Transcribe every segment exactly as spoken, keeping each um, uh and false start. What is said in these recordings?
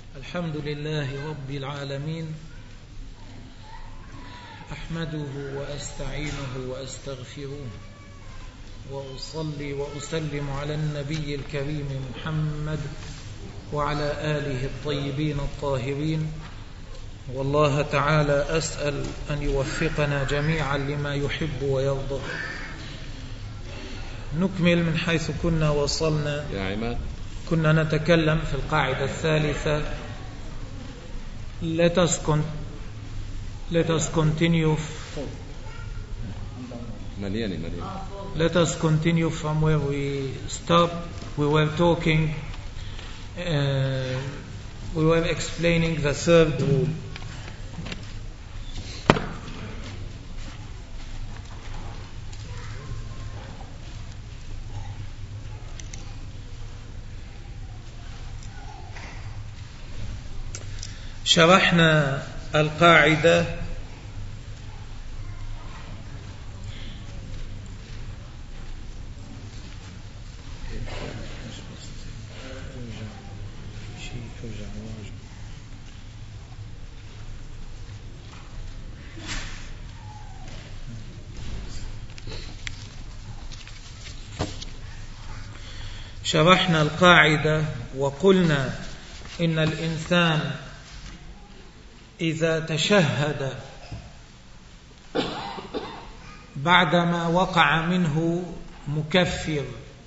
الحمد لله رب العالمين، أحمده وأستعينه وأستغفره وأصلي وأسلم على النبي الكريم محمد وعلى آله الطيبين الطاهرين. والله تعالى أسأل أن يوفقنا جميعا لما يحب ويرضى. نكمل من حيث كنا وصلنا. يا عماد، كنا نتكلم في القاعدة الثالثة. Let us con let us continue مليانة مليانة. let us continue from where we stopped. We were talking uh, we were explaining the third rule. شرحنا القاعدة شرحنا القاعدة وقلنا إن الإنسان إذا تشهد بعدما وقع منه مكفر،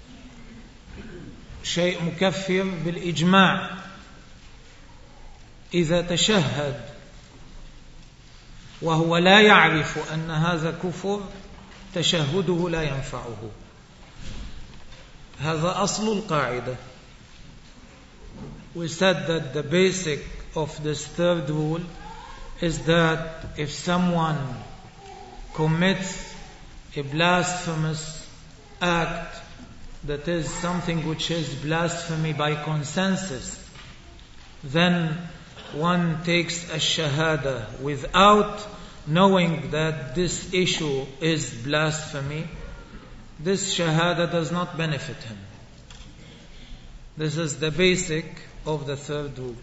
شيء مكفر بالإجماع، إذا تشهد وهو لا يعرف أن هذا كفر، تشهده لا ينفعه. هذا أصل القاعدة. We said that the basic of this third rule is that if someone commits a blasphemous act, that is something which is blasphemy by consensus, then one takes a shahada without knowing that this issue is blasphemy. This shahada does not benefit him. This is the basic of the third rule.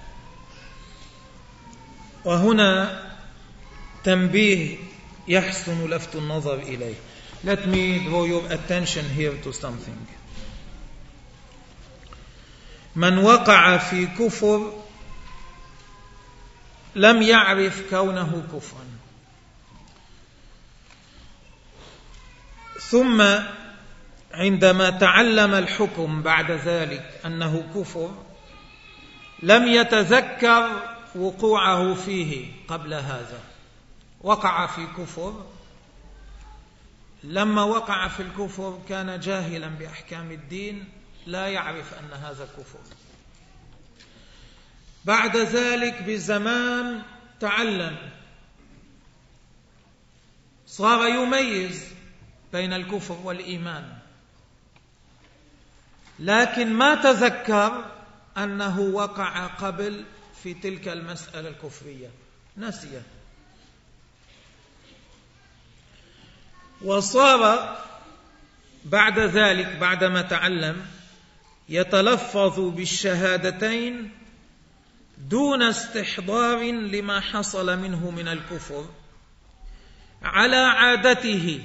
وهنا تنبيه يحسن لفت النظر إليه. Let me draw your attention here to something. من وقع في كفر لم يعرف كونه كفرا، ثم عندما تعلم الحكم بعد ذلك أنه كفر لم يتذكر وقوعه فيه قبل هذا. وقع في كفر، لما وقع في الكفر كان جاهلا بأحكام الدين، لا يعرف أن هذا كفر. بعد ذلك بزمان تعلم، صار يميز بين الكفر والإيمان، لكن ما تذكر أنه وقع قبل في تلك المسألة الكفرية، نسيه. وصار بعد ذلك بعدما تعلم يتلفظ بالشهادتين دون استحضار لما حصل منه من الكفر على عادته.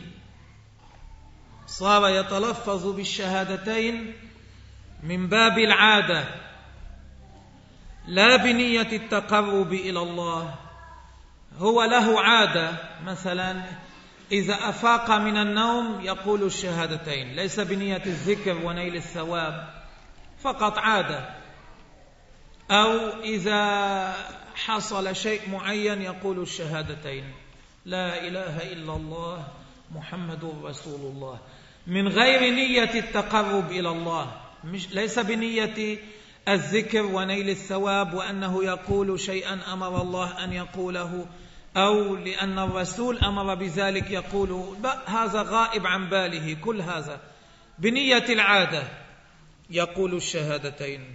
صار يتلفظ بالشهادتين من باب العادة، لا بنية التقرب إلى الله. هو له عادة، مثلا إذا أفاق من النوم يقول الشهادتين، ليس بنية الذكر ونيل الثواب، فقط عادة. أو إذا حصل شيء معين يقول الشهادتين، لا إله إلا الله محمد رسول الله، من غير نية التقرب إلى الله، مش ليس بنية الذكر ونيل الثواب وأنه يقول شيئا أمر الله أن يقوله، أو لأن الرسول أمر بذلك يقول، هذا غائب عن باله. كل هذا بنية العادة يقول الشهادتين.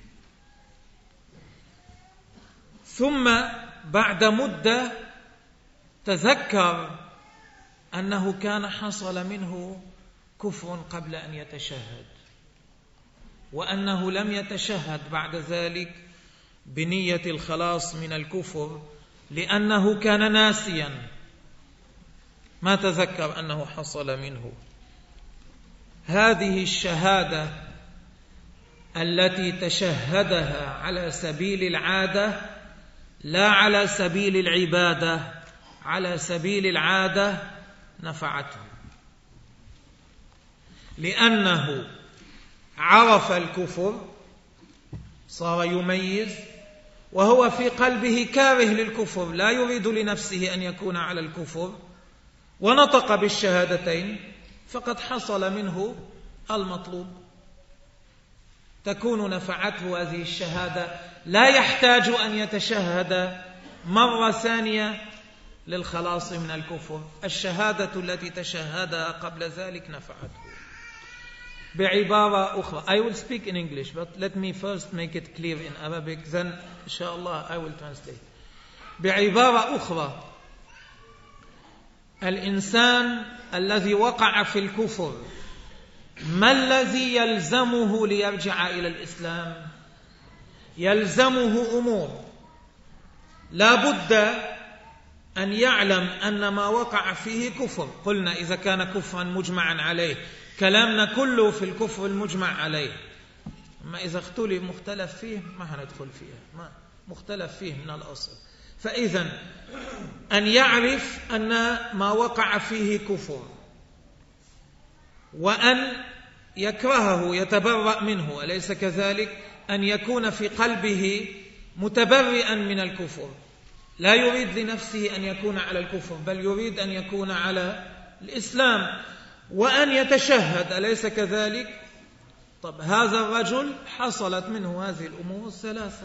ثم بعد مدة تذكر أنه كان حصل منه كفر قبل أن يتشهد، وأنه لم يتشهد بعد ذلك بنية الخلاص من الكفر لأنه كان ناسيا ما تذكر أنه حصل منه. هذه الشهادة التي تشهدها على سبيل العادة لا على سبيل العبادة، على سبيل العادة نفعته، لأنه عرف الكفر صار يميز، وهو في قلبه كاره للكفر لا يريد لنفسه أن يكون على الكفر، ونطق بالشهادتين فقد حصل منه المطلوب، تكون نفعته هذه الشهادة، لا يحتاج أن يتشهد مرة ثانية للخلاص من الكفر. الشهادة التي تشهدها قبل ذلك نفعته. بعبارة أخرى, I will speak in English, but let me first make it clear in Arabic, then inshallah I will translate. بعبارة أخرى, الإنسان الذي وقع في الكفر ما الذي يلزمه ليرجع إلى الإسلام؟ يلزمه أمور، لا بد أن يعلم أن ما وقع فيه كفر. قلنا إذا كان كفرا مجمعا عليه، كلامنا كله في الكفر المجمع عليه، أما إذا اختلف مختلف فيه ما هندخل فيها، ما مختلف فيه من الأصل. فإذا أن يعرف أن ما وقع فيه كفر، وأن يكرهه يتبرأ منه، أليس كذلك؟ أن يكون في قلبه متبرئا من الكفر، لا يريد لنفسه أن يكون على الكفر، بل يريد أن يكون على الإسلام، وأن يتشهد، أليس كذلك؟ طب هذا الرجل حصلت منه هذه الأمور الثلاثة،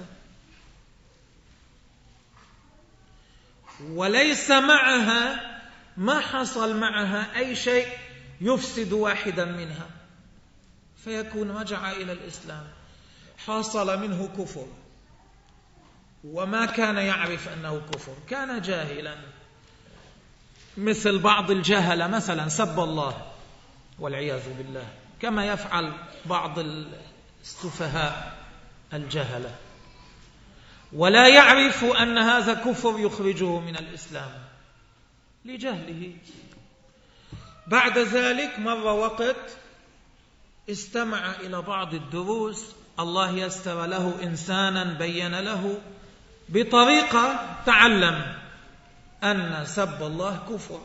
وليس معها، ما حصل معها أي شيء يفسد واحدا منها فيكون رجع إلى الإسلام. حصل منه كفر وما كان يعرف أنه كفر، كان جاهلا، مثل بعض الجهلة مثلا سب الله والعياذ بالله، كما يفعل بعض السفهاء الجهلة، ولا يعرف أن هذا كفر يخرجه من الإسلام لجهله. بعد ذلك مر وقت استمع إلى بعض الدروس، الله يسر له إنسانا بين له بطريقة تعلم أن سب الله كفر،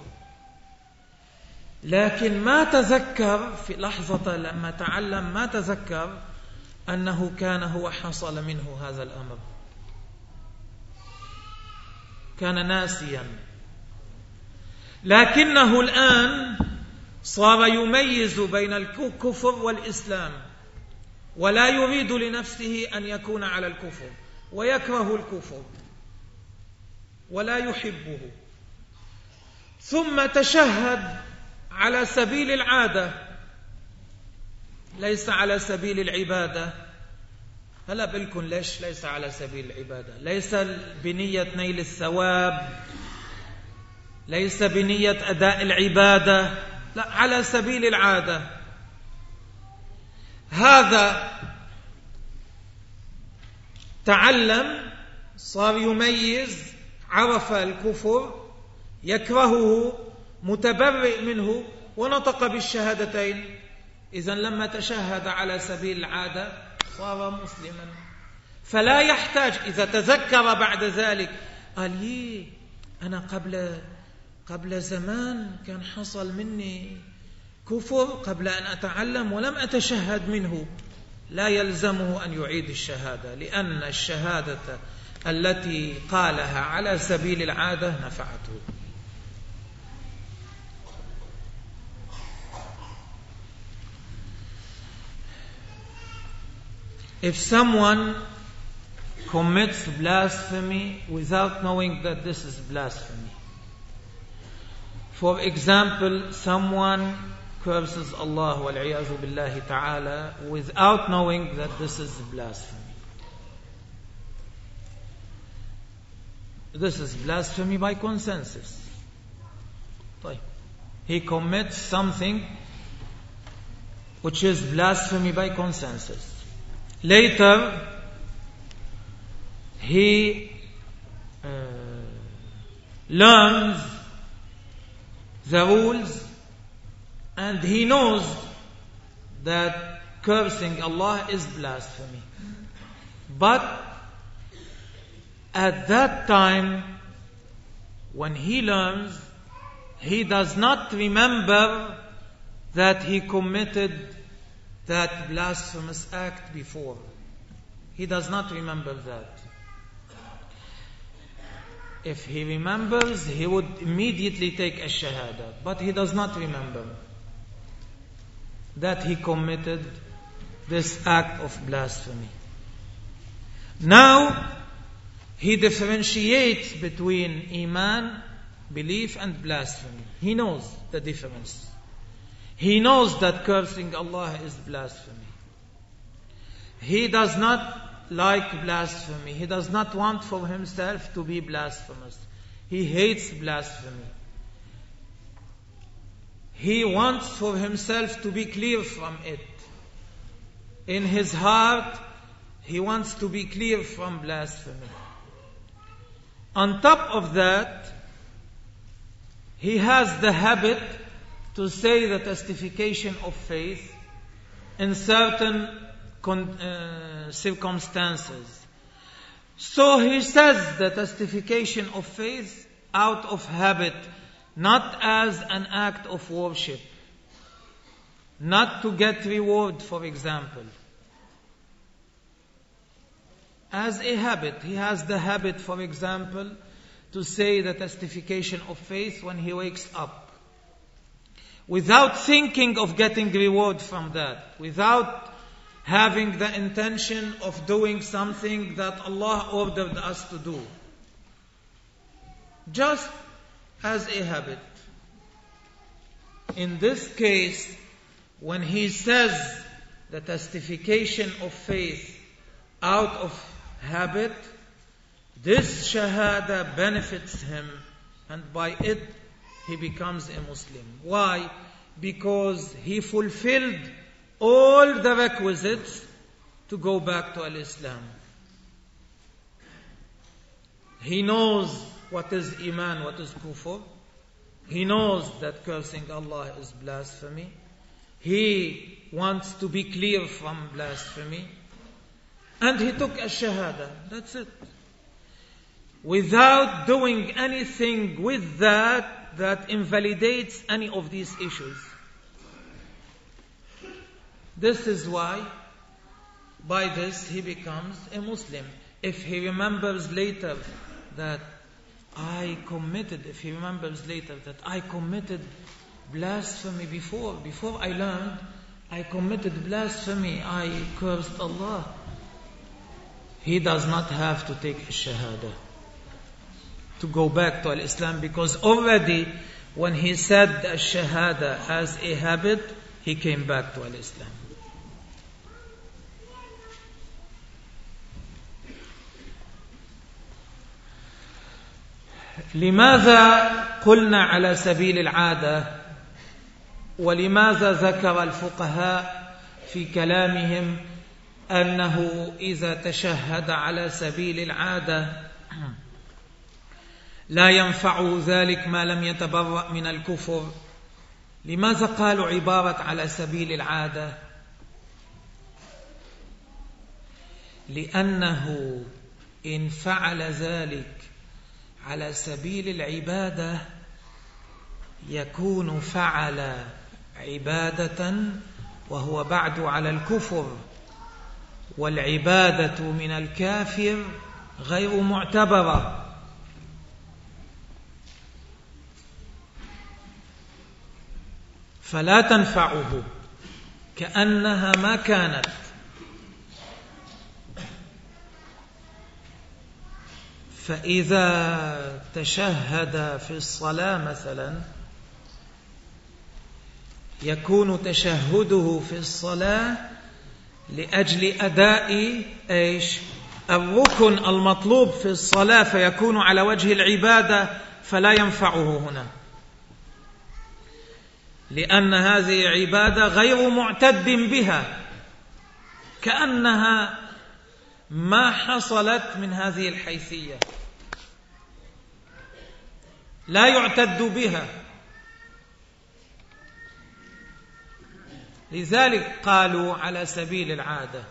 لكن ما تذكر في لحظة لما تعلم، ما تذكر أنه كان هو حصل منه هذا الأمر، كان ناسيا. لكنه الآن صار يميز بين الكفر والإسلام، ولا يريد لنفسه أن يكون على الكفر، ويكره الكفر ولا يحبه. ثم تشهد على سبيل العادة ليس على سبيل العبادة. هلا بالكم ليش ليس على سبيل العبادة؟ ليس بنية نيل الثواب، ليس بنية أداء العبادة، لا، على سبيل العادة. هذا تعلم، صار يميز، عرف الكفر، يكرهه، متبرئ منه، ونطق بالشهادتين. إذن لما تشهد على سبيل العادة صار مسلما، فلا يحتاج إذا تذكر بعد ذلك قال لي أنا قبل قبل زمان كان حصل مني كفر قبل أن أتعلم ولم أتشهد منه، لا يلزمه أن يعيد الشهادة، لأن الشهادة التي قالها على سبيل العادة نفعته. If someone commits blasphemy without knowing that this is blasphemy, for example, someone curses Allah wal-'iyadhu billahi ta'ala without knowing that this is blasphemy. This is blasphemy by consensus. He commits something which is blasphemy by consensus. Later, he uh, learns the rules and he knows that cursing Allah is blasphemy. But at that time, when he learns, he does not remember that he committed that blasphemous act before. He does not remember that. If he remembers, he would immediately take a shahada. But he does not remember that he committed this act of blasphemy. Now, he differentiates between iman, belief, and blasphemy. He knows the difference. He knows that cursing Allah is blasphemy. He does not like blasphemy. He does not want for himself to be blasphemous. He hates blasphemy. He wants for himself to be clear from it. In his heart, he wants to be clear from blasphemy. On top of that, he has the habit to say the testification of faith in certain con- uh, circumstances. So he says the testification of faith out of habit, not as an act of worship, not to get reward, for example. As a habit, he has the habit, for example, to say the testification of faith when he wakes up, without thinking of getting reward from that, without having the intention of doing something that Allah ordered us to do. Just as a habit. In this case, when he says the testification of faith out of habit, this shahada benefits him, and by it he becomes a Muslim. Why? Because he fulfilled all the requisites to go back to Al-Islam. He knows what is iman, what is kufr. He knows that cursing Allah is blasphemy. He wants to be clear from blasphemy. And he took a shahada. That's it. Without doing anything with that that invalidates any of these issues. This is why, by this, he becomes a Muslim. If he remembers later that I committed, if he remembers later that I committed blasphemy before, before I learned, I committed blasphemy, I cursed Allah, he does not have to take a shahada to go back to Al-Islam, because already when he said the shahada as a habit, he came back to Al-Islam. لماذا قلنا على سبيل العادة؟ ولماذا ذكر الفقهاء في كلامهم أنه إذا تشهد على سبيل العادة لا ينفع ذلك ما لم يتبرأ من الكفر؟ لماذا قالوا عبارة على سبيل العادة؟ لأنه إن فعل ذلك على سبيل العبادة يكون فعل عبادة وهو بعد على الكفر، والعبادة من الكافر غير معتبرة. فلا تنفعه، كأنها ما كانت. فإذا تشهد في الصلاة مثلا يكون تشهده في الصلاة لأجل أداء إيش؟ الركن المطلوب في الصلاة، فيكون على وجه العبادة، فلا ينفعه هنا، لأن هذه عبادة غير معتد بها، كأنها ما حصلت من هذه الحيثية، لا يعتد بها. لذلك قالوا على سبيل العادة.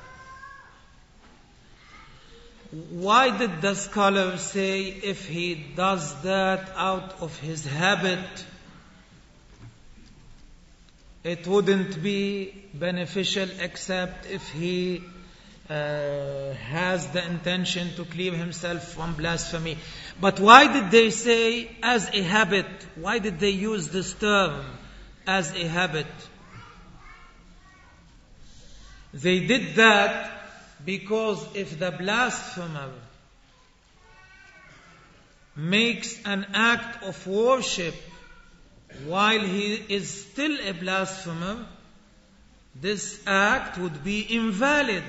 Why did the scholar say if he does that out of his habit, it wouldn't be beneficial except if he uh, has the intention to clear himself from blasphemy? But why did they say as a habit? Why did they use this term as a habit? They did that because if the blasphemer makes an act of worship while he is still a blasphemer, this act would be invalid.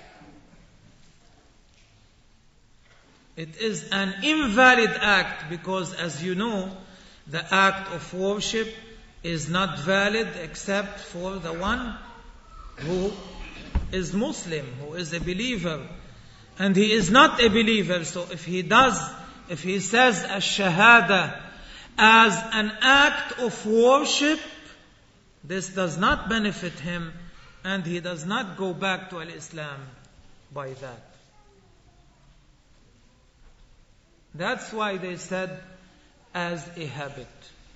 It is an invalid act because, as you know, the act of worship is not valid except for the one who is Muslim, who is a believer, and he is not a believer. So if he does, if he says ash-shahada as an act of worship, this does not benefit him, and he does not go back to al-Islam by that. That's why they said as a habit.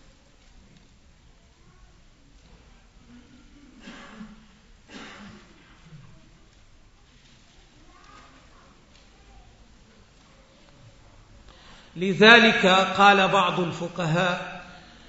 لذلك قال بعض الفقهاء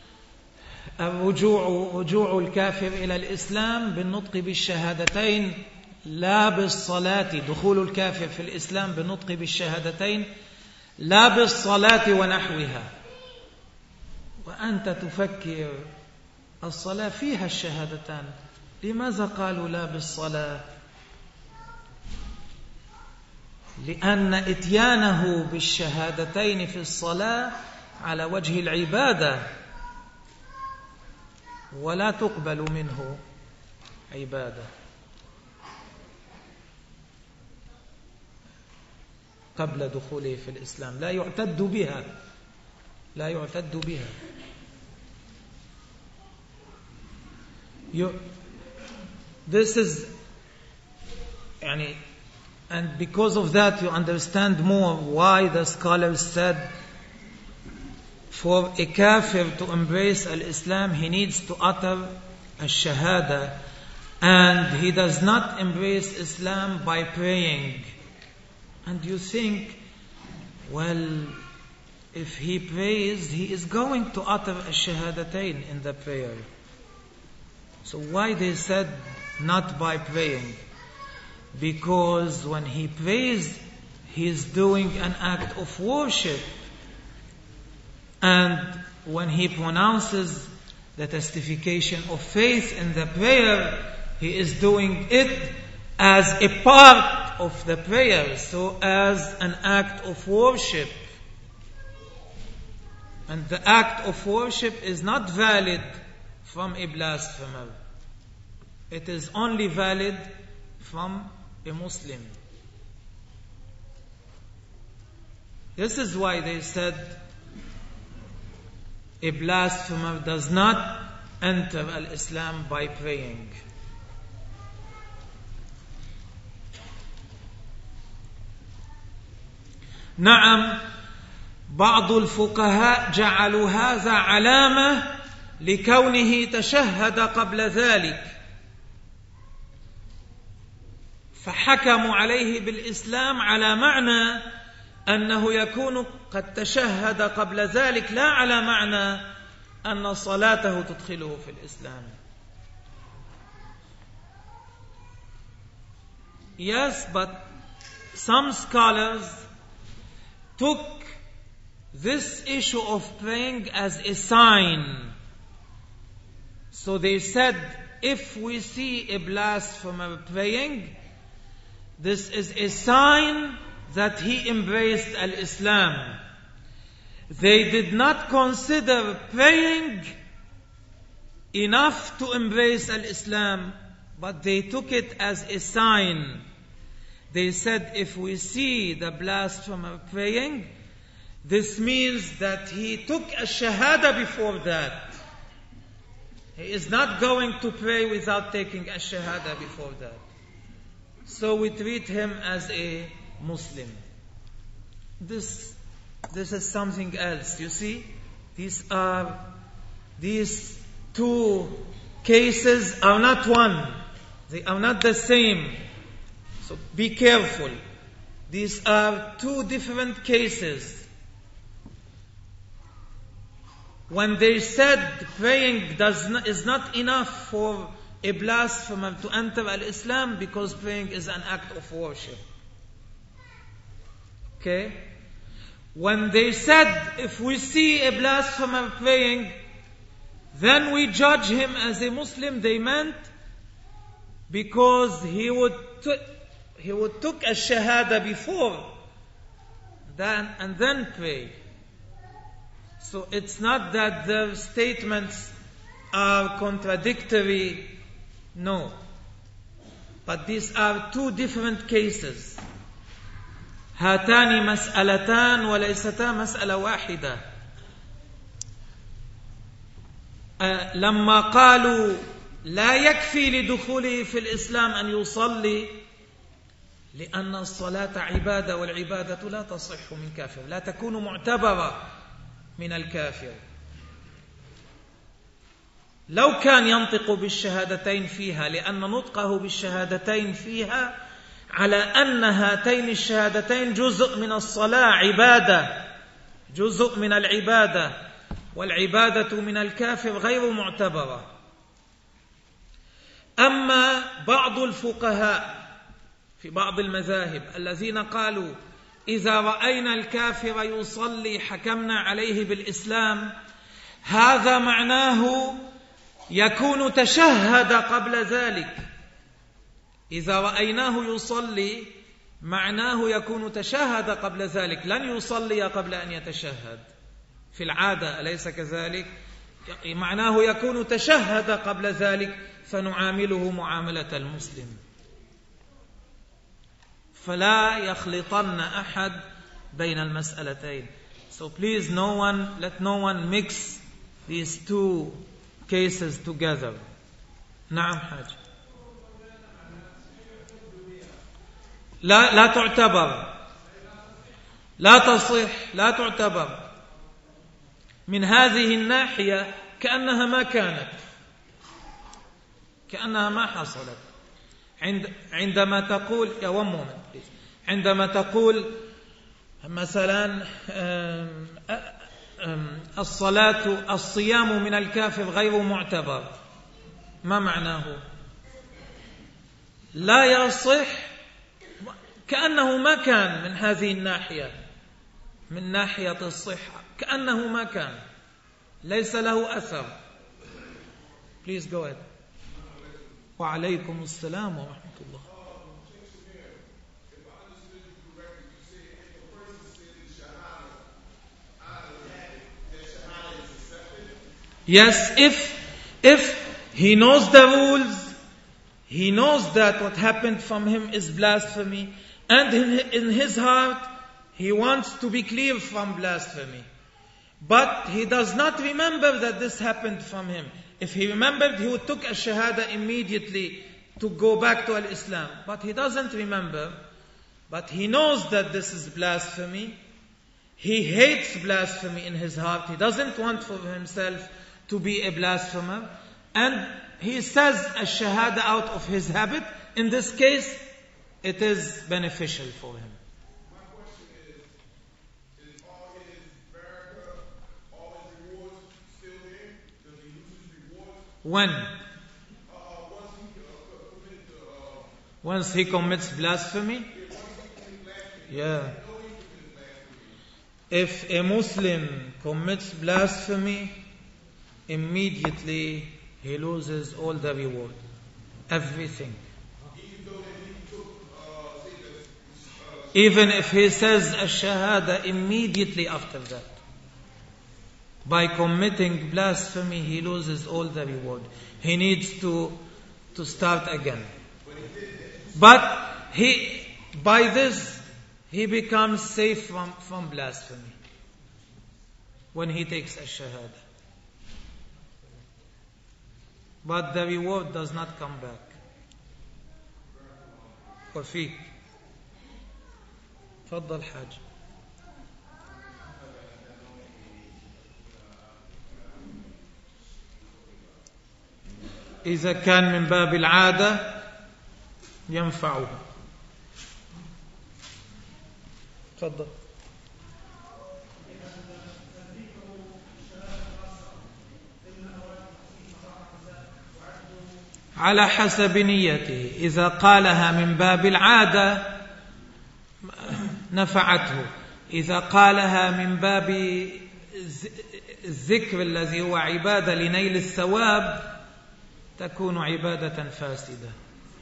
الرجوع رجوع الكافر إلى الإسلام بالنطق بالشهادتين لا بالصلاة، دخول الكافر في الإسلام بالنطق بالشهادتين لا بالصلاة ونحوها. وأنت تفكر الصلاة فيها الشهادتان، لماذا قالوا لا بالصلاة؟ لأن إتيانه بالشهادتين في الصلاة على وجه العبادة، ولا تقبل منه عبادة قبل دخوله في الإسلام، لا يعتد بها، لا يعتد بها. You, this is يعني and because of that you understand more why the scholars said for a kafir to embrace al-Islam he needs to utter al-shahada, and he does not embrace Islam by praying. And you think, well, if he prays he is going to utter al-shahadatayn in the prayer. So why they said not by praying? Because when he prays, he is doing an act of worship. And when he pronounces the testification of faith in the prayer, he is doing it as a part of the prayer, so as an act of worship. And the act of worship is not valid from a blasphemer. It is only valid from a Muslim. This is why they said a blasphemer does not enter al-Islam by praying. نعم، بعض الفقهاء جعلوا هذا علامة لكونه تشهد قبل ذلك، فحكموا عليه بالإسلام على معنى أنه يكون قد تشهد قبل ذلك، لا على معنى أن صلاته تدخله في الإسلام. Yes, but some scholars took this issue of praying as a sign. So they said, if we see a blasphemer praying, this is a sign that he embraced al-Islam. They did not consider praying enough to embrace al-Islam, but they took it as a sign They said if we see the blasphemer praying, this means that he took a shahada before that. He is not going to pray without taking a shahada before that. So we treat him as a Muslim. This, this is something else. You see, these are these two cases are not one. They are not the same. So be careful. These are two different cases. When they said praying does not, is not enough for a blasphemer to enter al-Islam because praying is an act of worship. Okay? When they said if we see a blasphemer praying, then we judge him as a Muslim, they meant because he would t- he would took a shahada before then and then pray. So it's not that their statements are contradictory, no. But these are two different cases. هاتان مسألتان وليستا مسألة واحدة. أه لما قالوا لا يكفي لدخوله في الإسلام أن يصلي لأن الصلاة عبادة والعبادة لا تصح من كافر، لا تكون معتبرة من الكافر. لو كان ينطق بالشهادتين فيها لأن نطقه بالشهادتين فيها على أن هاتين الشهادتين جزء من الصلاة عبادة، جزء من العبادة، والعبادة من الكافر غير معتبرة. أما بعض الفقهاء في بعض المذاهب الذين قالوا إذا رأينا الكافر يصلي حكمنا عليه بالإسلام، هذا معناه يكون تشهد قبل ذلك. إذا رأيناه يصلي معناه يكون تشهد قبل ذلك، لن يصلي قبل أن يتشهد في العادة، أليس كذلك؟ معناه يكون تشهد قبل ذلك فنعامله معاملة المسلم. فلا يخلطن أحد بين المسألتين. So please no one, let no one mix these two cases together. نعم حاج. لا لا تعتبر، لا تصح، لا تعتبر. من هذه الناحية كأنها ما كانت، كأنها ما حصلت. عند عندما تقول يا one moment please. عندما تقول مثلا الصلاة الصيام من الكافر غير معتبر، ما معناه؟ لا يصح، كأنه ما كان. من هذه الناحية، من ناحية الصحة كأنه ما كان، ليس له أثر. Please go ahead. وعليكم السلام ورحمة الله. Yes, if if he knows the rules, he knows that what happened from him is blasphemy, and in, in his heart he wants to be clear from blasphemy, but he does not remember that this happened from him. If he remembered, he would took a shahada immediately to go back to al-Islam. But he doesn't remember. But he knows that this is blasphemy. He hates blasphemy in his heart. He doesn't want for himself to be a blasphemer. And he says a shahada out of his habit. In this case, it is beneficial for him. My question is, is all his barakah, all his rewards still there? Does he lose his rewards? When? Uh, once he uh, commits the, uh, Once he commits blasphemy? yeah, once he commits blasphemy. Yeah. He knows he commits blasphemy. If a Muslim commits blasphemy, immediately he loses all the reward, everything. Even though that he took, uh, say that, uh, Even if he says a shahada immediately after that. By committing blasphemy, he loses all the reward. He needs to, to start again. But he, By this, he becomes safe from, from blasphemy when he takes a shahada. But the reward does not come back. وفيك تفضل حاج. إذا كان من باب العادة ينفعه. تفضل. على حسب نيته. إذا قالها من باب العادة نفعته، إذا قالها من باب الذكر الذي هو عبادة لنيل الثواب تكون عبادة فاسدة.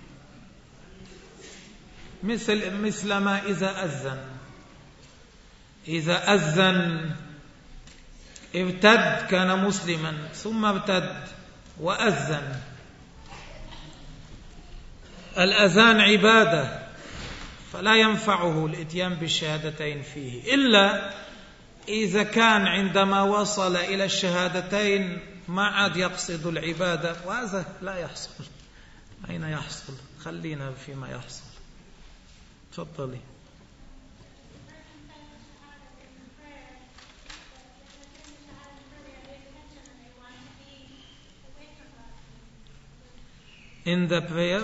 مثل مثل ما إذا أذن إذا أذن ارتد، كان مسلما ثم ارتد وأذن. الأذان عبادة فلا ينفعه الإتيان بالشهادتين فيه، إلا إذا كان عندما وصل إلى الشهادتين ما عاد يقصد العبادة، وهذا لا يحصل. أين يحصل؟ خلينا فيما يحصل. تفضلي. In the prayer,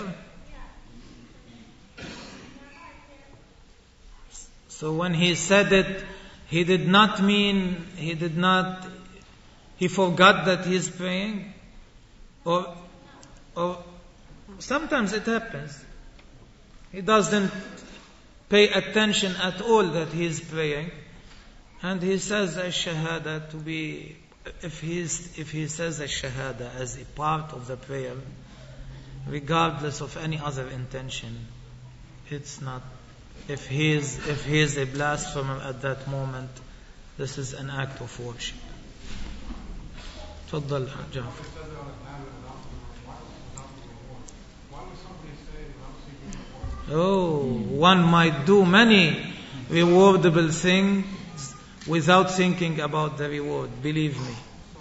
so when he said it, he did not mean, he did not, he forgot that he is praying, or, or sometimes it happens. He doesn't pay attention at all that he is praying, and he says a shahada to be, if he is, if he says a shahada as a part of the prayer, regardless of any other intention, it's not. If he is, if he is a blasphemer at that moment, this is an act of worship. تفضل جعفر. Oh, one might do many rewardable things without thinking about the reward, believe me.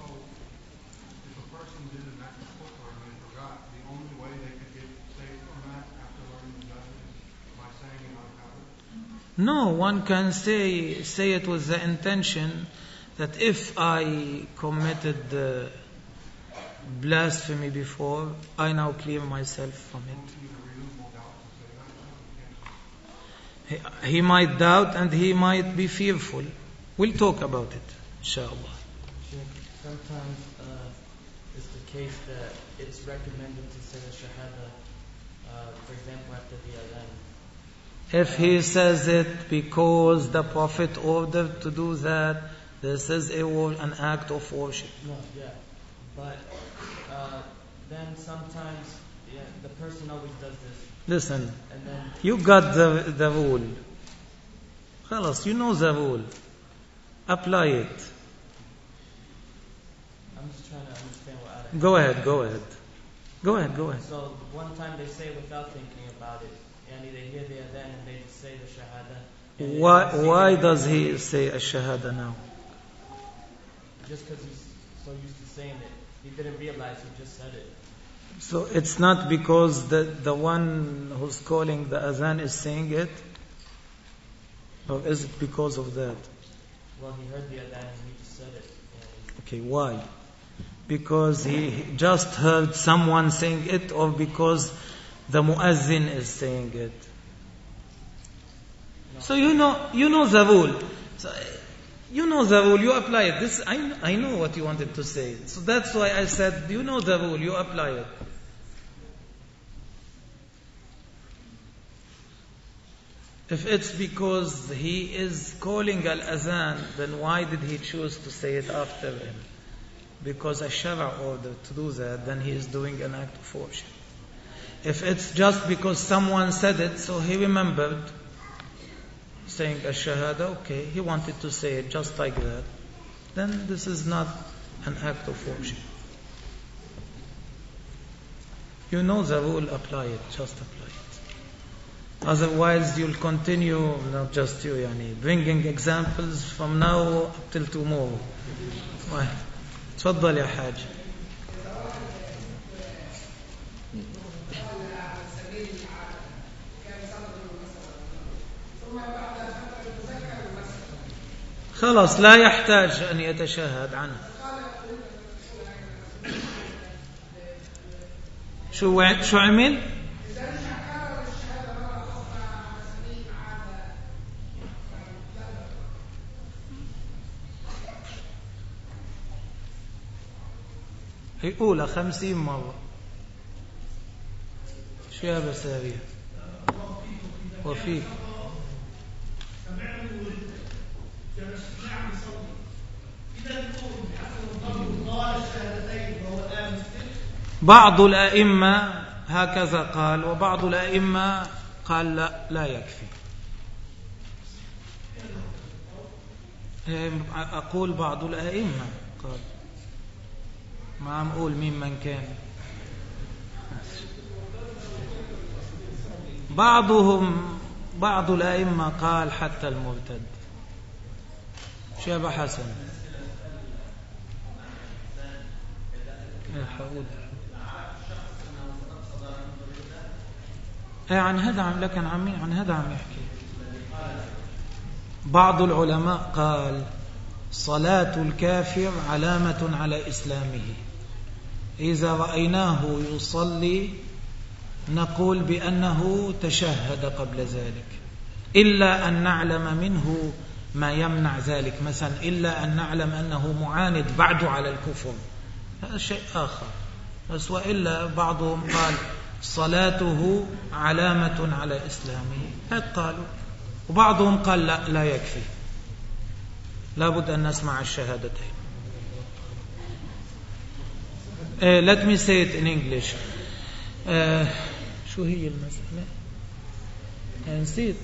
No, one can say say it with the intention that if I committed uh, blasphemy before, I now clear myself from it. He, he might doubt and he might be fearful. We'll talk about it, inshallah. Sometimes uh, it's the case that it's recommended to say the shahada, uh, for example, after the adhan. If he says it because the Prophet ordered to do that, this is a, an act of worship. No, yeah. But uh, then sometimes yeah, the person always does this. Listen, and then you got the, the rule. Khalas, you know the rule. Apply it. I'm just trying to understand what Adam. Go ahead, go ahead. Go ahead, go ahead. So one time they say without thinking about it. And they hear the adhan and they just say the shahada. Why, why does he say a shahada now? Just because he's so used to saying it. He didn't realize he just said it. So it's not because the, the one who's calling the adhan is saying it? Or is it because of that? Well, he heard the adhan and he just said it. Okay, why? Because he just heard someone saying it, or because the muazzin is saying it? No. So you know, you know the rule. So you know the rule. You apply it. This I I know what you wanted to say. So that's why I said, you know the rule. You apply it. If it's because he is calling al-azan, then why did he choose to say it after him? Because a shara ordered to do that, then he is doing an act of worship. If it's just because someone said it, so he remembered saying a shahada, okay, he wanted to say it just like that, then this is not an act of worship. You know the rule, apply it, just apply it. Otherwise you'll continue, not just you, يعني, bringing examples from now up till tomorrow. تفضل يا حاج. خلاص لا يحتاج أن يتشهد عنه. شو شو عمل؟ يقولها خمسين مرة. شو يا بسارية؟ وفيك بعض الأئمة هكذا قال، وبعض الأئمة قال لا لا يكفي. أقول بعض الأئمة قال، ما عم أقول مين من كان. بعضهم بعض الأئمة قال حتى المرتد. شاب حسن حقول اي عن هذا عم لكن عن مين؟ عن هذا عم يحكي. بعض العلماء قال صلاة الكافر علامة على إسلامه، إذا رأيناه يصلي نقول بأنه تشهد قبل ذلك، إلا أن نعلم منه ما يمنع ذلك، مثلا إلا أن نعلم أنه معاند بعد على الكفر، هذا شيء آخر. بس وإلا بعضهم قال صلاته علامة على إسلامه، هذا قالوا. وبعضهم قال لا لا يكفي، لابد أن نسمع الشهادتين. uh, let me say it in English. uh, شو هي المسألة؟ نسيت.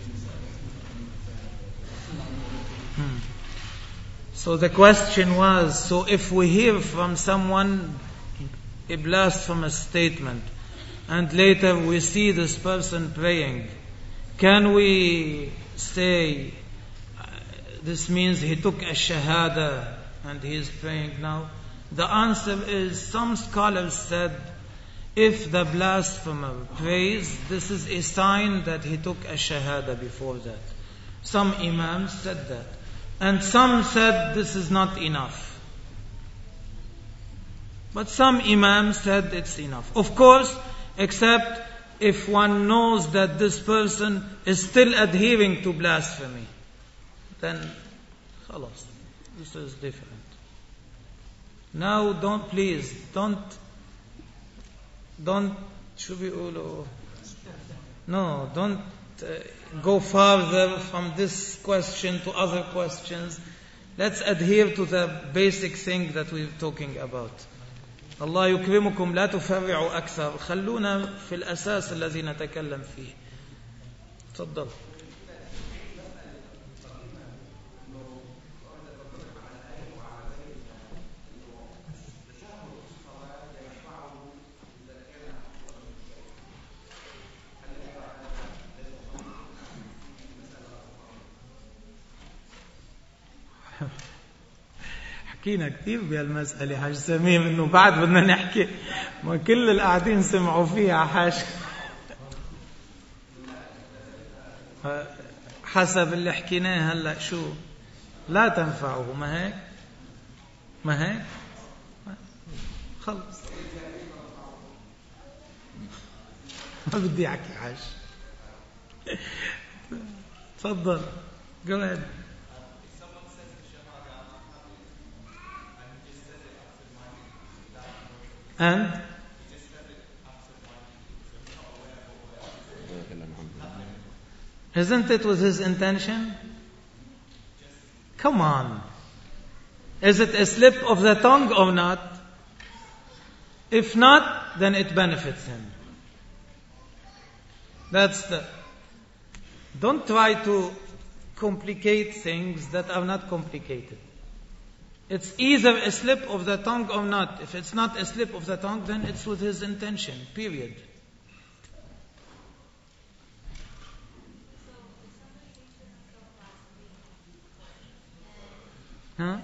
hmm. So the question was, so if we hear from someone a blasphemous statement and later we see this person praying, can we say uh, this means he took a shahada and he is praying now? The answer is, some scholars said if the blasphemer prays, this is a sign that he took a shahada before that. Some imams said that, and some said this is not enough. But some imams said it's enough. Of course, except if one knows that this person is still adhering to blasphemy, then khalas, this is different. Now don't, please, don't, don't, should we all, no, don't uh, go farther from this question to other questions. Let's adhere to the basic thing that we're talking about. الله يكرمكم لا تفرعوا أكثر، خلونا في الأساس الذي نتكلم فيه. تفضل. حكينا كثير بهالمسألة حاج سميم، إنه بعد بدنا نحكي، ما كل القاعدين سمعوا فيها حاج. حسب اللي حكيناه هلا شو لا تنفعه، ما هيك ما هيك خلص. ما بدي أحكي حاج. تفضل. Go ahead. And isn't it with his intention? Come on. Is it a slip of the tongue or not? If not, then it benefits him. That's the... Don't try to complicate things that are not complicated. It's either a slip of the tongue or not. If it's not a slip of the tongue, then it's with his intention, period. Huh?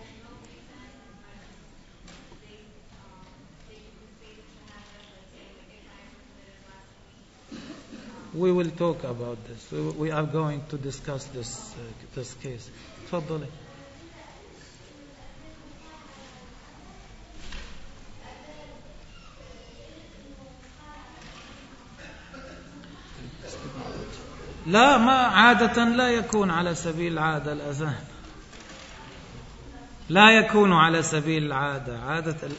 We will talk about this. We, we are going to discuss this uh, this case. تفضلي. لا، ما عادة لا يكون على سبيل العادة الأذان، لا يكون على سبيل العادة. عادة ال...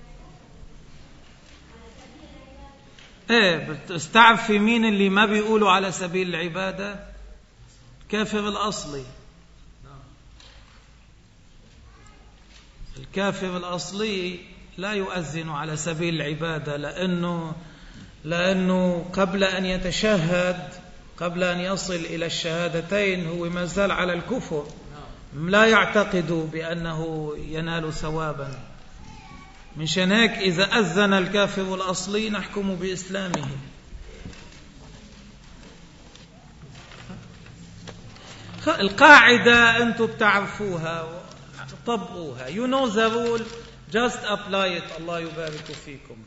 ايه بتستعرفي مين اللي ما بيقولوا على سبيل العبادة؟ الكافر الأصلي. الكافر الأصلي لا يؤذن على سبيل العبادة، لأنه لأنه قبل أن يتشهد، قبل أن يصل إلى الشهادتين، هو ما زال على الكفر، لا يعتقد بأنه ينال ثوابا. من هيك إذا أذن الكافر الأصلي نحكم بإسلامه. القاعدة أنتم بتعرفوها، طبقوها. You know the rule, just apply it. الله يبارك فيكم.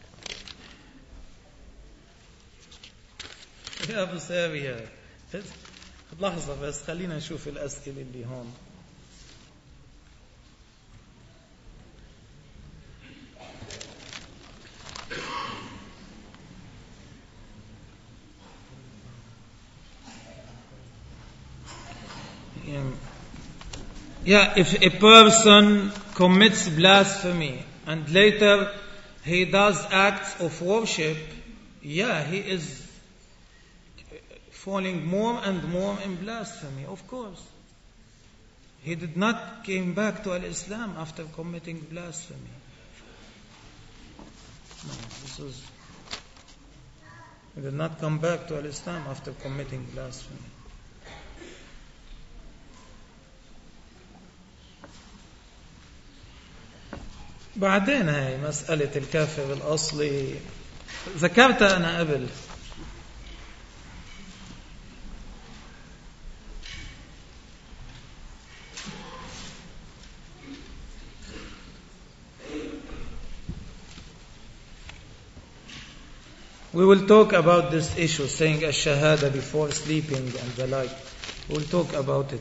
يا أبو سامية، لحظة بس خلينا نشوف الأسئلة اللي هون. Yeah, if a person commits blasphemy and later he does acts of worship, yeah, he is falling more and more in blasphemy, of course. He did not came back to Al-Islam after committing blasphemy. No, this is, he did not come back to Al-Islam after committing blasphemy. بعدين هاي مسألة الكافر الأصلي ذكرت أنا قبل. We will talk about this issue, saying ash-shahada before sleeping and the like. We will talk about it.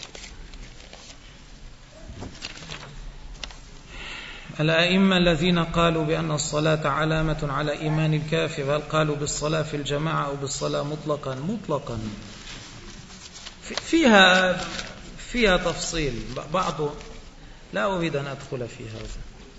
الأئمة الذين قالوا بأن الصلاة علامة على إيمان الكافر، هل قالوا بالصلاة في الجماعة أو بالصلاة مطلقا؟ مطلقا. فيها فيها تفصيل بعض، لا أريد أن أدخل في هذا.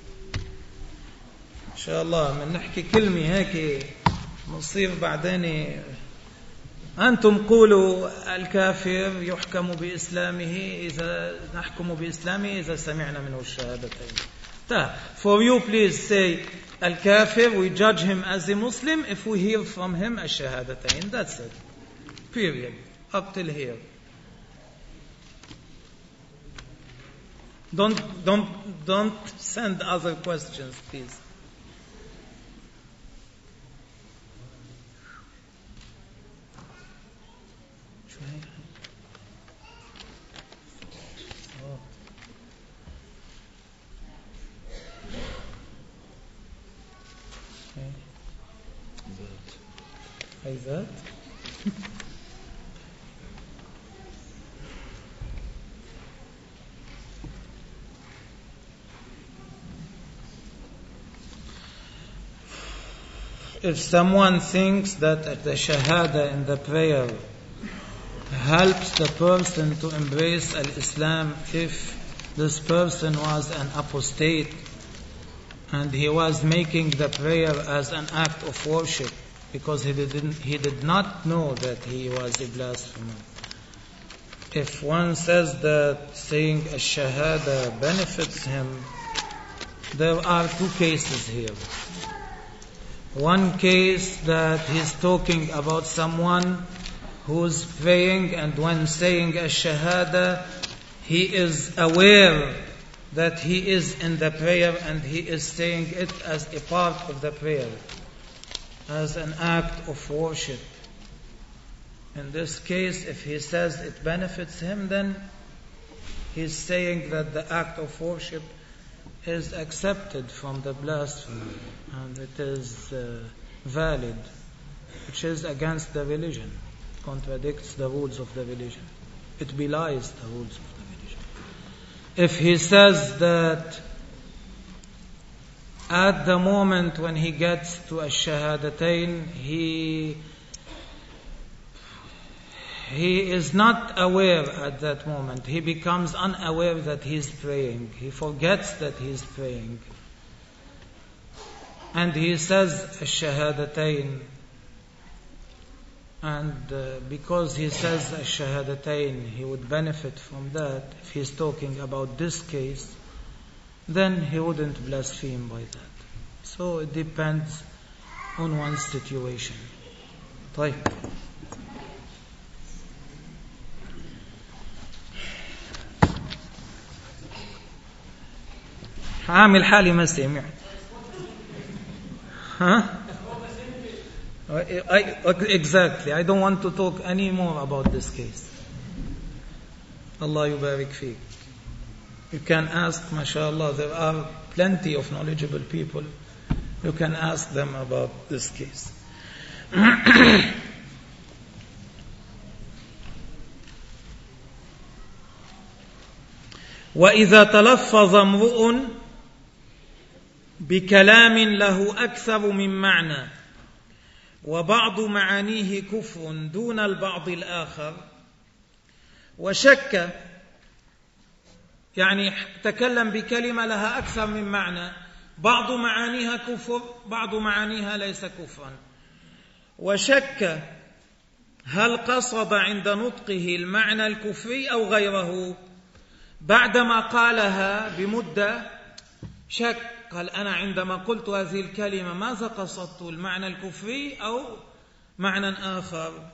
إن شاء الله من نحكي كلمة هيك نصير بعدين أنتم قولوا الكافر يحكم بإسلامه إذا نحكم بإسلامه إذا سمعنا منه الشهادتين. For you, please say Al-Kafir, we judge him as a Muslim if we hear from him Ash-Shahadatain. That's it. Period. Up till here. Don't, don't, don't send other questions, please. هاي ذات If someone thinks that the shahada in the prayer helps the person to embrace al-Islam, if this person was an apostate and he was making the prayer as an act of worship, because he didn't, he did not know that he was a blasphemer. If one says that saying a shahada benefits him, there are two cases here. One case that he's talking about someone who's praying, and when saying a shahada, he is aware that he is in the prayer and he is saying it as a part of the prayer, as an act of worship. In this case, if he says it benefits him, then he's saying that the act of worship is accepted from the blasphemer and it is uh, valid, which is against the religion, contradicts the rules of the religion. It belies the rules of the religion. If he says that at the moment when he gets to ash-shahadatain, he he is not aware at that moment. He becomes unaware that he is praying. He forgets that he is praying. And he says ash-shahadatain. And uh, because he says ash-shahadatain, he would benefit from that. If he's talking about this case, then he wouldn't blaspheme by that. So it depends on one's situation. طيب. عامل حالي ما سمع. ها؟ I, exactly. I don't want to talk any more about this case. Allah yubarik fiqh. You can ask, mashallah, there are plenty of knowledgeable people. You can ask them about this case. وَإِذَا تَلَفَّظَ امْرُؤٌ بكلام له أكثر من معنى وبعض معانيه كفر دون البعض الآخر وشك، يعني تكلم بكلمة لها أكثر من معنى، بعض معانيها كفر بعض معانيها ليس كفرا، وشك هل قصد عند نطقه المعنى الكفري أو غيره، بعدما قالها بمدة شك، قال أنا عندما قلت هذه الكلمة ماذا قصدت، المعنى الكفري أو معنى آخر،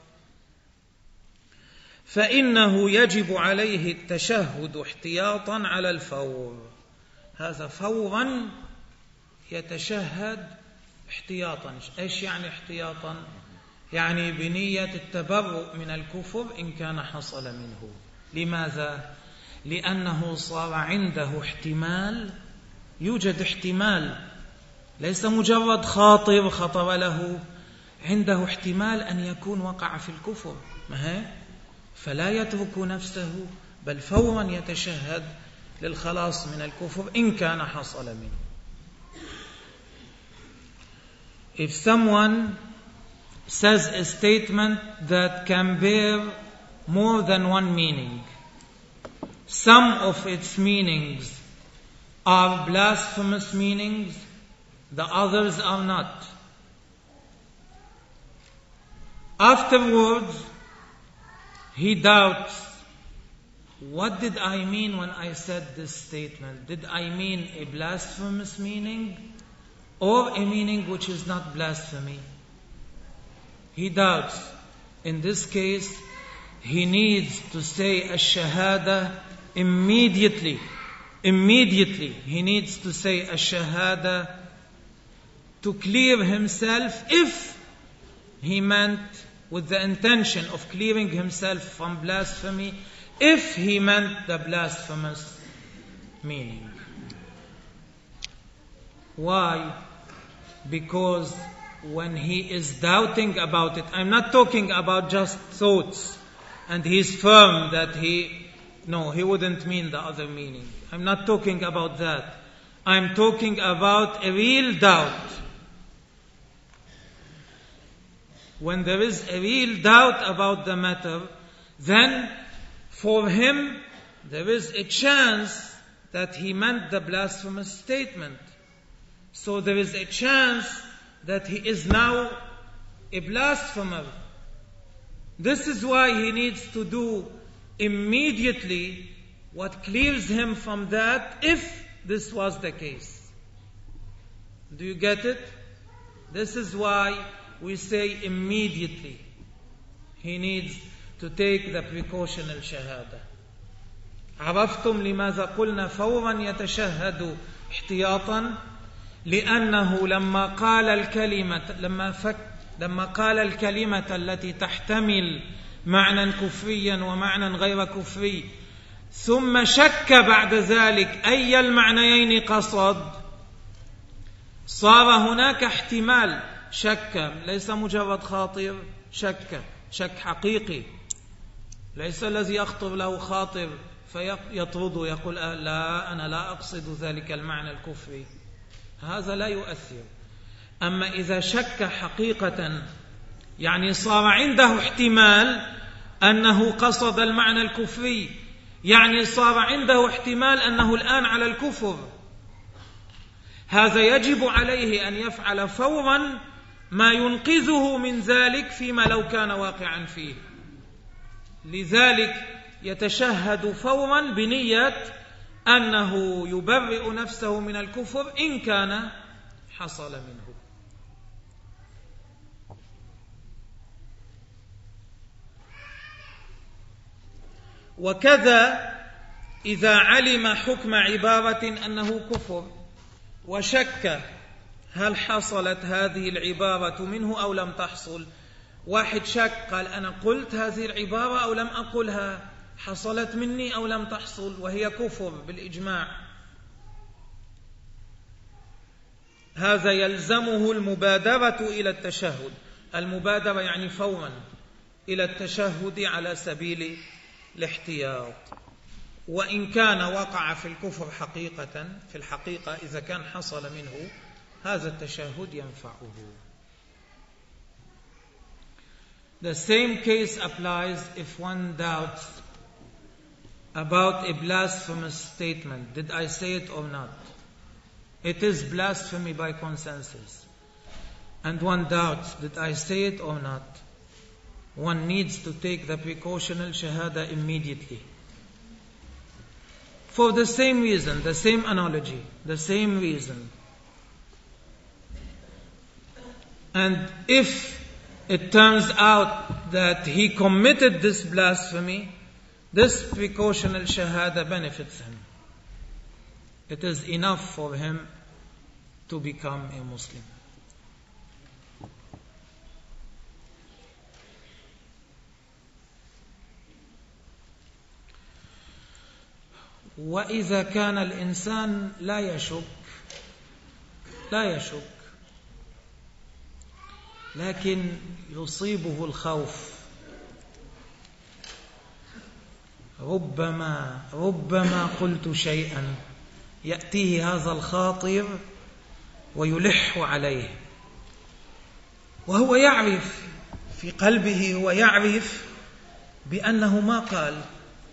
فإنه يجب عليه التشهد احتياطا على الفور. هذا فورا يتشهد احتياطا. إيش يعني احتياطا؟ يعني بنية التبرؤ من الكفر إن كان حصل منه. لماذا؟ لأنه صار عنده احتمال، يوجد احتمال، ليس مجرد خاطر خطر له، عنده احتمال أن يكون وقع في الكفر، ما هي؟ فلا يترك نفسه بل فورا يتشهد للخلاص من الكفر إن كان حصل منه. If someone says a statement that can bear more than one meaning, some of its meanings are blasphemous meanings, the others are not. Afterwards, he doubts, what did I mean when I said this statement? Did I mean a blasphemous meaning or a meaning which is not blasphemy? He doubts. In this case, he needs to say ash-shahada immediately. Immediately, he needs to say ash-shahada to clear himself, if he meant with the intention of clearing himself from blasphemy, if he meant the blasphemous meaning. Why? Because when he is doubting about it, I'm not talking about just thoughts, and he's firm that he, no, he wouldn't mean the other meaning. I'm not talking about that. I'm talking about a real doubt. When there is a real doubt about the matter, then for him there is a chance that he meant the blasphemous statement. So there is a chance that he is now a blasphemer. This is why he needs to do immediately what clears him from that, if this was the case. Do you get it? This is why we say immediately. He needs to take the precaution al-shahada. عرفتم لماذا قلنا فورا يتشهد احتياطا؟ لأنه لما قال الكلمة لما فك لما قال الكلمة التي تحتمل معنى كفريا ومعنى غير كفري ثم شك بعد ذلك أي المعنيين قصد، صار هناك احتمال. شك ليس مجرد خاطر، شك شك حقيقي، ليس الذي يخطر له خاطر فيطرد ويقول لا أنا لا أقصد ذلك المعنى الكفري، هذا لا يؤثر. أما إذا شك حقيقة، يعني صار عنده احتمال أنه قصد المعنى الكفري، يعني صار عنده احتمال أنه الآن على الكفر، هذا يجب عليه أن يفعل فورا ما ينقذه من ذلك فيما لو كان واقعا فيه. لذلك يتشهد فورا بنية أنه يبرئ نفسه من الكفر إن كان حصل منه. وكذا إذا علم حكم عبارة أنه كفر وشك هل حصلت هذه العبارة منه أو لم تحصل. واحد شك قال أنا قلت هذه العبارة أو لم أقلها، حصلت مني أو لم تحصل، وهي كفر بالإجماع. هذا يلزمه المبادرة إلى التشهد، المبادرة يعني فورا إلى التشهد على سبيل الاحتياط، وإن كان وقع في الكفر حقيقة، في الحقيقة إذا كان حصل منه هذا التشهد ينفعه. The same case applies if one doubts about a blasphemous statement. Did I say it or not? It is blasphemy by consensus. And one doubts, did I say it or not? One needs to take the precautional shahada immediately. For the same reason, the same analogy, the same reason. And if it turns out that he committed this blasphemy, this precautional shahada benefits him. It is enough for him to become a Muslim. وإذا كان الإنسان لا يشك لا يشك لكن يصيبه الخوف، ربما ربما قلت شيئا، يأتيه هذا الخاطر ويلح عليه، وهو يعرف في قلبه، هو يعرف بأنه ما قال،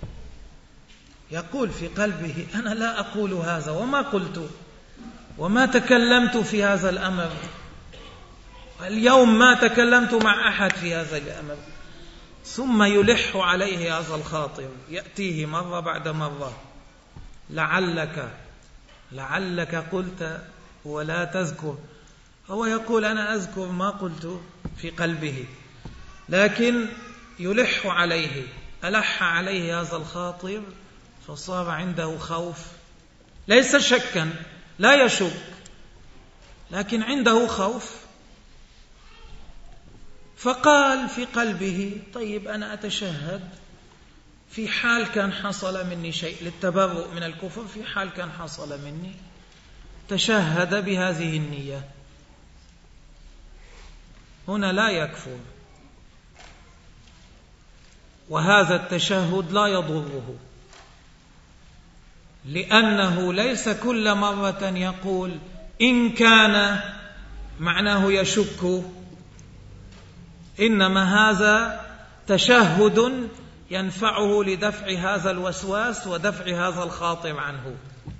يقول في قلبه أنا لا أقول هذا وما قلت وما تكلمت في هذا الأمر، اليوم ما تكلمت مع أحد في هذا الأمر. ثم يلح عليه هذا الخاطر، يأتيه مرة بعد مرة، لعلك لعلك قلت ولا تذكر. هو يقول أنا أذكر ما قلت في قلبه، لكن يلح عليه، ألح عليه هذا الخاطر فصار عنده خوف، ليس شكا، لا يشك، لكن عنده خوف، فقال في قلبه طيب أنا أتشهد في حال كان حصل مني شيء للتبرؤ من الكفر، في حال كان حصل مني تشهد بهذه النية. هنا لا يكفر، وهذا التشهد لا يضره، لأنه ليس كل مرة يقول إن كان معناه يشك، إنما هذا تشهد ينفعه لدفع هذا الوسواس ودفع هذا الخاطر عنه.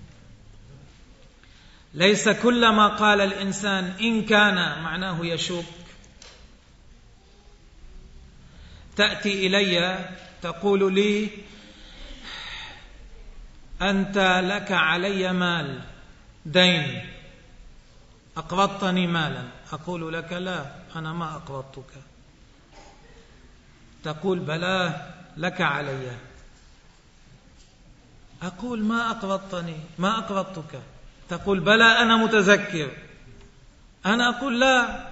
ليس كلما قال الإنسان إن كان معناه يشك. تأتي إلي تقول لي أنت لك علي مال دين، أقرضتني مالا، أقول لك لا أنا ما أقرضتك، تقول بلى لك علي، أقول ما أقرضتني ما أقرضتك، تقول بلى أنا متذكر، أنا أقول لا،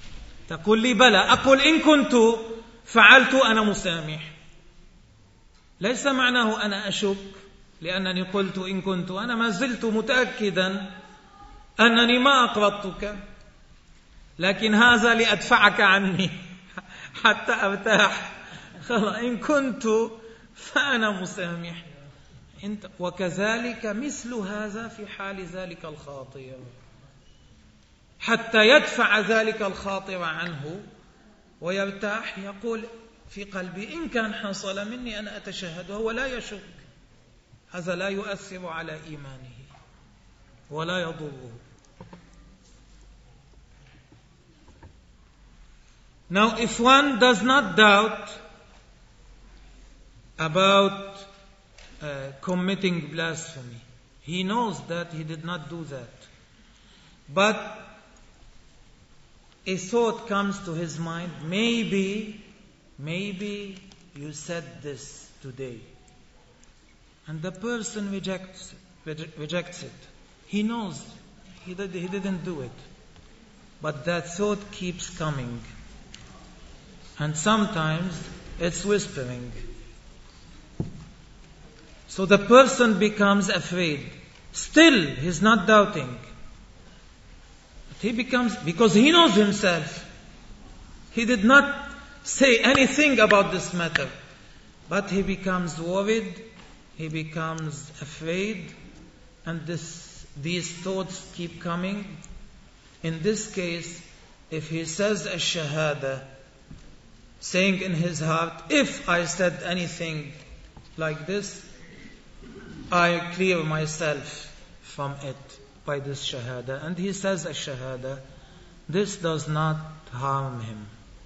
تقول لي بلى، أقول إن كنت فعلت أنا مسامح، ليس معناه أنا أشك لأنني قلت إن كنت، أنا ما زلت متأكدا أنني ما أقرضتك، لكن هذا لأدفعك عني حتى أرتاح. خلاص إن كنت فأنا مسامح. وكذلك مثل هذا في حال ذلك الخاطر، حتى يدفع ذلك الخاطر عنه ويرتاح، يقول في قلبي إن كان حصل مني أنا أتشهد، وهو لا يشك. هذا لا يؤثر على إيمانه ولا يضره. Now, if one does not doubt about uh, committing blasphemy, he knows that he did not do that, but a thought comes to his mind, maybe, maybe you said this today, and the person rejects, rejects it. He knows he, did, he didn't do it, but that thought keeps coming. And sometimes it's whispering. So the person becomes afraid. Still, he's not doubting. But he becomes, because he knows himself. He did not say anything about this matter. But he becomes worried, he becomes afraid, and this, these thoughts keep coming. In this case, if he says a shahada, saying in his heart, if I said anything like this, I clear myself from it by this shahada. And he says a shahada, this does not harm him.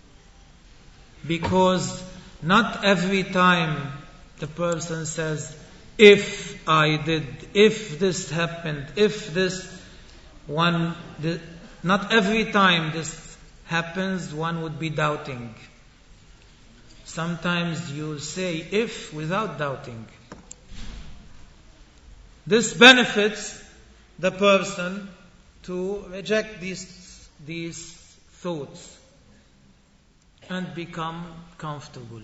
Because not every time the person says, if I did, if this happened, if this one, not every time this happens, one would be doubting. Sometimes you say if without doubting. This benefits the person to reject these, these thoughts and become comfortable,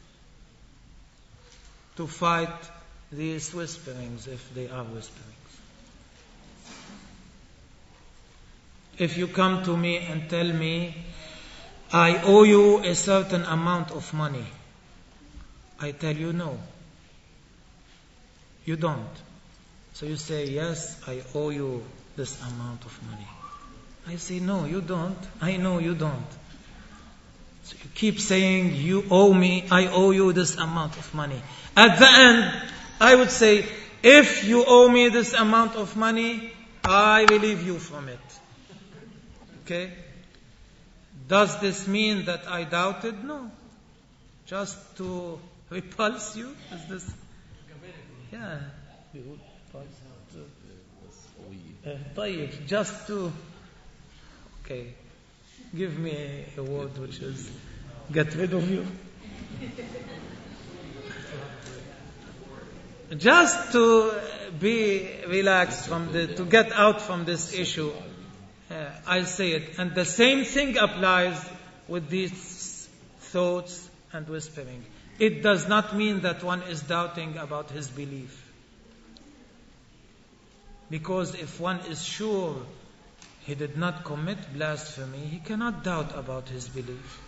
to fight these whisperings if they are whisperings. If you come to me and tell me, I owe you a certain amount of money, I tell you no. You don't. So you say, yes, I owe you this amount of money. I say, no, you don't. I know you don't. So you keep saying, you owe me, I owe you this amount of money. At the end, I would say, if you owe me this amount of money, I relieve you from it. Okay? Does this mean that I doubted? No. Just to repulse you? Is this? Yeah. طيب, just to, okay, give me a word which is get rid of you. Just to be relaxed from the, to get out from this issue. Uh, I say it. And the same thing applies with these thoughts and whispering. It does not mean that one is doubting about his belief. Because if one is sure he did not commit blasphemy, he cannot doubt about his belief.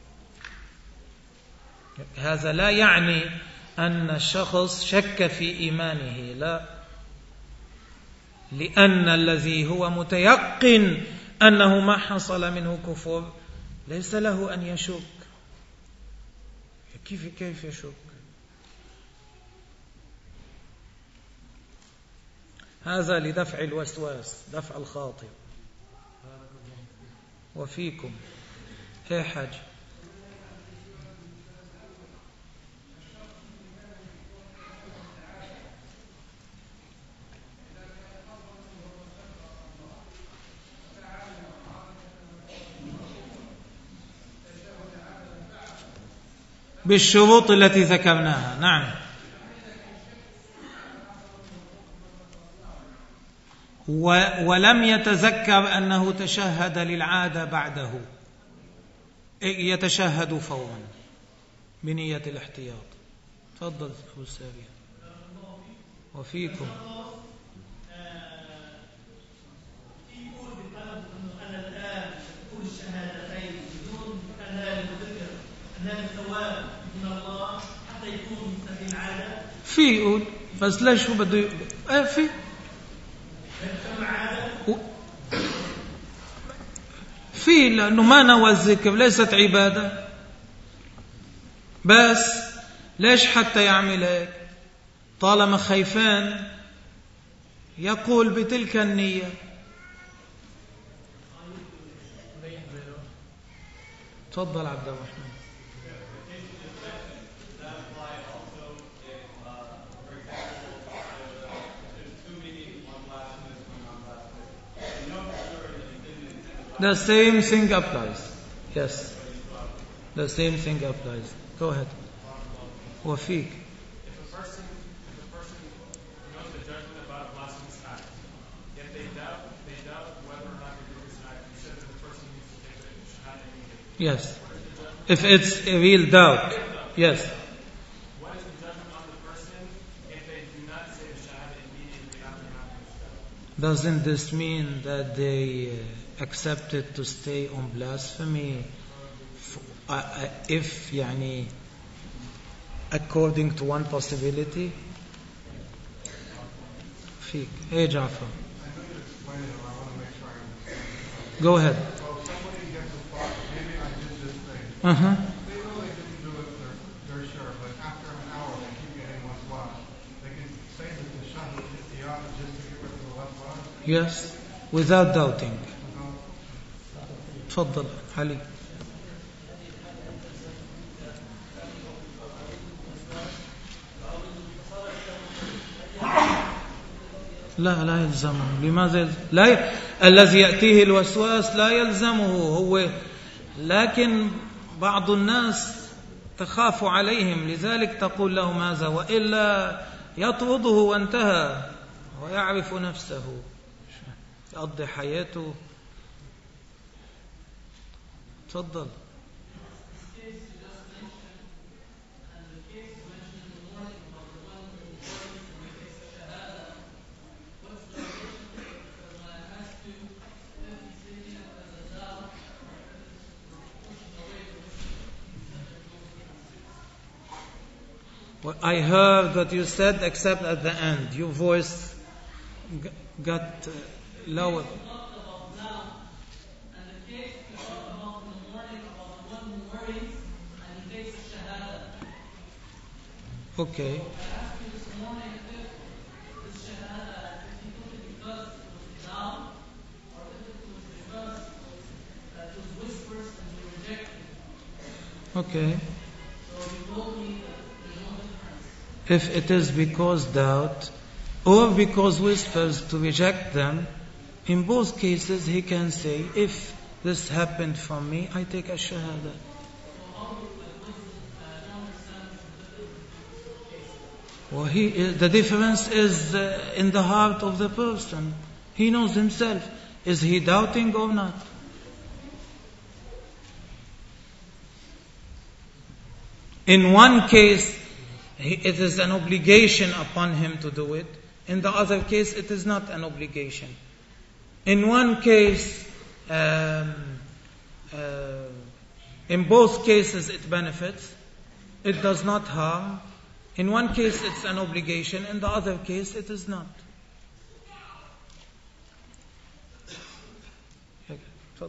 هذا لا يعني أن الشخص شك في إيمانه، لا. لأن الذي هو متيقن أنه ما حصل منه كفر ليس له أن يشك. كيف كيف يشك؟ هذا لدفع الوسواس، دفع الخاطر. وفيكم هي حاجة. بالشروط التي ذكرناها. نعم. ولم يتذكر أنه تشهد للعادة بعده، يتشهد فورا بنية الاحتياط. تفضل أبو سارية. وفيكم. في يقول بس ليش هو بده يقول ايه في و... في لأنه ما نوى الذكر ليست عبادة بس ليش حتى يعمل هيك طالما خيفان يقول بتلك النية. تفضل عبد الرحمن. The same thing applies. Yes. The same thing applies. Go ahead. Wafiq. If a person, if a person knows the judgment about a blasphemous act, yet they doubt, they doubt whether or not they do this act, you said that the person needs to take the shahada immediately. Yes. If it's a real doubt. Yes. What is the judgment on the person if they do not say the shahada immediately after having the shahada? Doesn't this mean that they uh, accepted to stay on blasphemy f- uh, uh, if يعني according to one possibility? فيك. Hey Jafar. Go ahead. So somebody gets a thought, maybe I did this thing. Uh-huh. They really didn't do it, they're, they're sure, but after an hour they keep getting less lost. They can say that the shahada is the other just to get rid of the less lost. Yes. Without doubting. تفضل علي. لا لا يلزمه. لماذا يلزم؟ لا ي... الذي يأتيه الوسواس لا يلزمه هو لكن بعض الناس تخاف عليهم لذلك تقول له ماذا وإلا يطرده وانتهى ويعرف نفسه يقضي حياته. تفضل. Well, I heard what you said except at the end. Your voice g- got uh, lower. Okay. Okay. If it is because doubt or because whispers to reject them, in both cases he can say, if this happened from me, I take a shahada. Well, he, the difference is uh, in the heart of the person. He knows himself. Is he doubting or not? In one case, he, it is an obligation upon him to do it. In the other case, it is not an obligation. In one case, um, uh, in both cases it benefits. It does not harm. In one case it's an obligation. In the other case it is not. Okay. تفضل.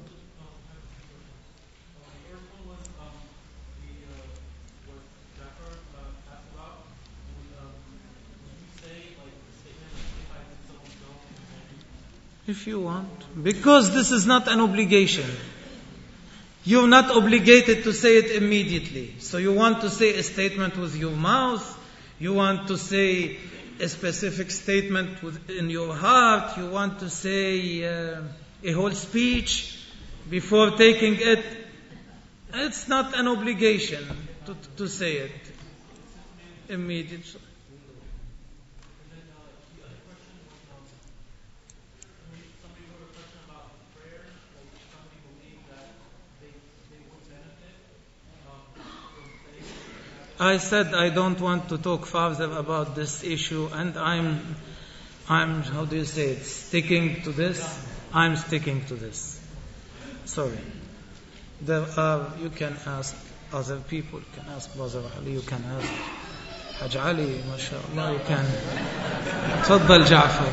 If you want. Because this is not an obligation. You're not obligated to say it immediately. So you want to say a statement with your mouth. You want to say a specific statement in your heart. You want to say uh, a whole speech before taking it. It's not an obligation to, to say it immediately. I said I don't want to talk further about this issue, and I'm, I'm, how do you say it, sticking to this? I'm sticking to this. Sorry. There are, you can ask other people, you can ask Brother Ali, you can ask Haj Ali, mashallah, you can. تفضل جعفر.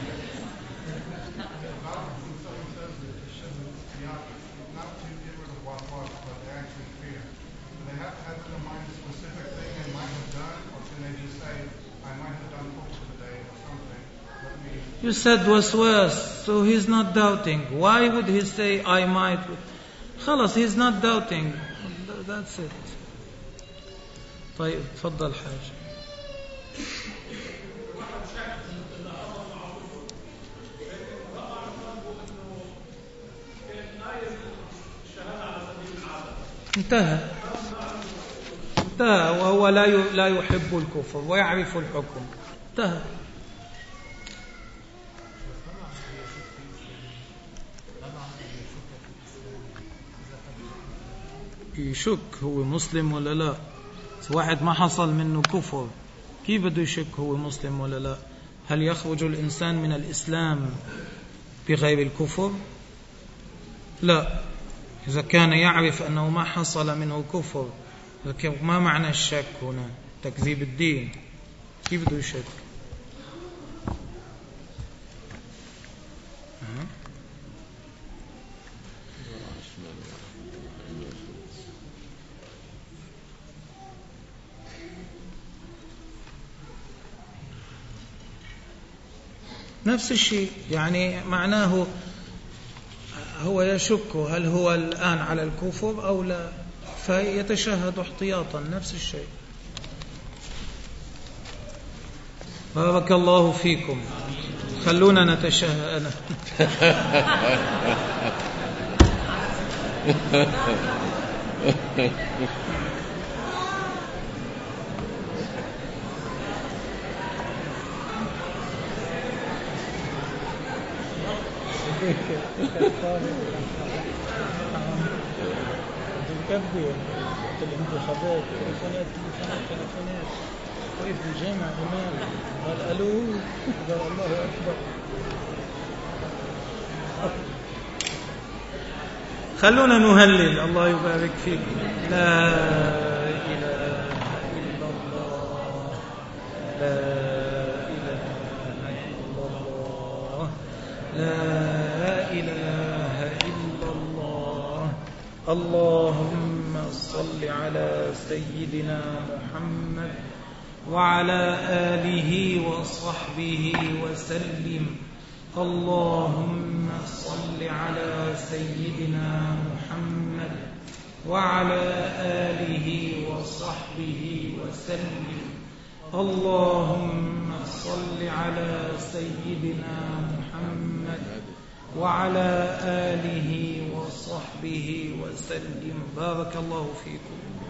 You said waswas, so he's not doubting. Why would he say I might? خلاص, he's not doubting. That's it. طيب تفضل حاج. انتهى انتهى وهو لا لا يحب الكفر ويعرف الحكم. انتهى. يشك هو مسلم ولا لا. واحد ما حصل منه كفر، كيف بده يشك هو مسلم ولا لا؟ هل يخرج الإنسان من الإسلام بغير الكفر؟ لا. إذا كان يعرف أنه ما حصل منه كفر، ما معنى الشك هنا؟ تكذيب الدين. كيف بده يشك؟ نفس الشيء، يعني معناه هو يشك هل هو الآن على الكفر أو لا، فيتشهد احتياطا. نفس الشيء. بارك الله فيكم. خلونا نتشهد. تكبر الانتخابات، تليفونات تليفونات تليفونات، وقف في الجامع إمام قال ألو، قال الله أكبر. خلونا نهلل. الله يبارك فيك. لا إله إلا الله، لا إله إلا الله، لا إله إلا الله. اللهم صل على سيدنا محمد وعلى آله وصحبه وسلم. اللهم صل على سيدنا محمد وعلى آله وصحبه وسلم. اللهم صل على سيدنا محمد وعلى آله وصحبه وسلم. بارك الله فيكم.